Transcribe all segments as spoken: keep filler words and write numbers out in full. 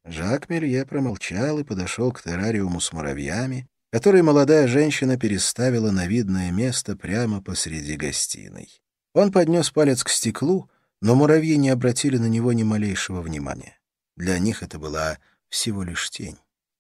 Жак Мелье промолчал и подошел к террариуму с муравьями, который молодая женщина переставила на видное место прямо посреди гостиной. Он поднес палец к стеклу, но муравьи не обратили на него ни малейшего внимания. Для них это была всего лишь тень.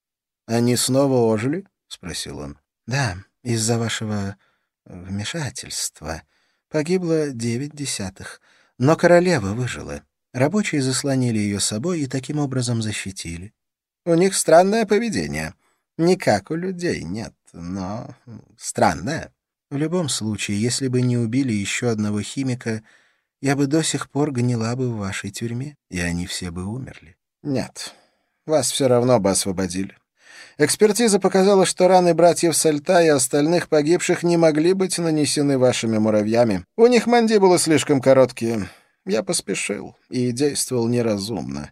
«Они снова ожили?» — спросил он. «Да, из-за вашего вмешательства. Погибло девять десятых, но королева выжила. Рабочие заслонили ее собой и таким образом защитили. У них странное поведение. Не как у людей, нет, но странное. В любом случае, если бы не убили еще одного химика, я бы до сих пор гнила бы в вашей тюрьме, и они все бы умерли». «Нет, вас все равно бы освободили. Экспертиза показала, что раны братьев Сальта и остальных погибших не могли быть нанесены вашими муравьями. У них мандибулы слишком короткие. Я поспешил и действовал неразумно».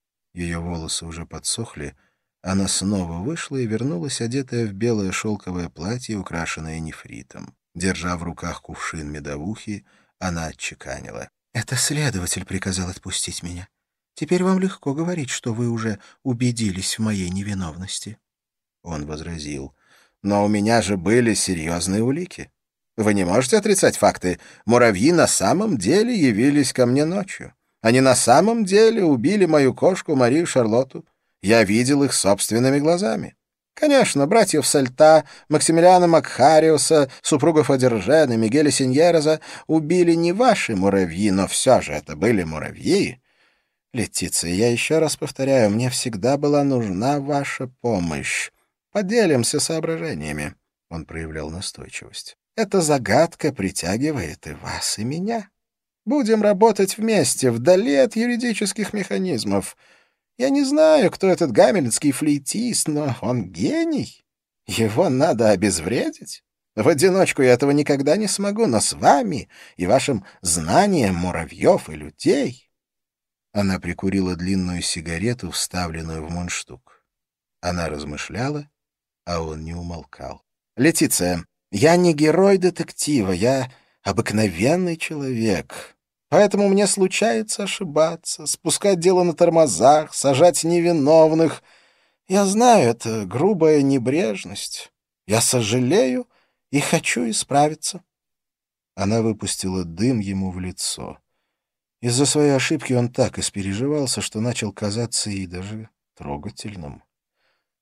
Ее волосы уже подсохли. Она снова вышла и вернулась, одетая в белое шелковое платье, украшенное нефритом. Держа в руках кувшин медовухи, она отчеканила: «Это следователь приказал отпустить меня. Теперь вам легко говорить, что вы уже убедились в моей невиновности». Он возразил: «Но у меня же были серьезные улики. Вы не можете отрицать факты. Муравьи на самом деле явились ко мне ночью. Они на самом деле убили мою кошку Марию Шарлотту. Я видел их собственными глазами. Конечно, братьев Сальта, Максимилиана Макхариуса, супругов Одержена, Мигеля Синьереза убили не ваши муравьи, но все же это были муравьи. Летиция, я еще раз повторяю, мне всегда была нужна ваша помощь. Поделимся соображениями». Он проявлял настойчивость. «Эта загадка притягивает и вас, и меня. Будем работать вместе, вдали от юридических механизмов. Я не знаю, кто этот гамельнский флейтист, но он гений. Его надо обезвредить. В одиночку я этого никогда не смогу, но с вами и вашим знанием муравьев и людей». Она прикурила длинную сигарету, вставленную в мундштук. Она размышляла, а он не умолкал. «Летиция, я не герой детектива, я обыкновенный человек. Поэтому мне случается ошибаться, спускать дело на тормозах, сажать невиновных. Я знаю, это грубая небрежность. Я сожалею и хочу исправиться». Она выпустила дым ему в лицо. Из-за своей ошибки он так испереживался, что начал казаться ей даже трогательным.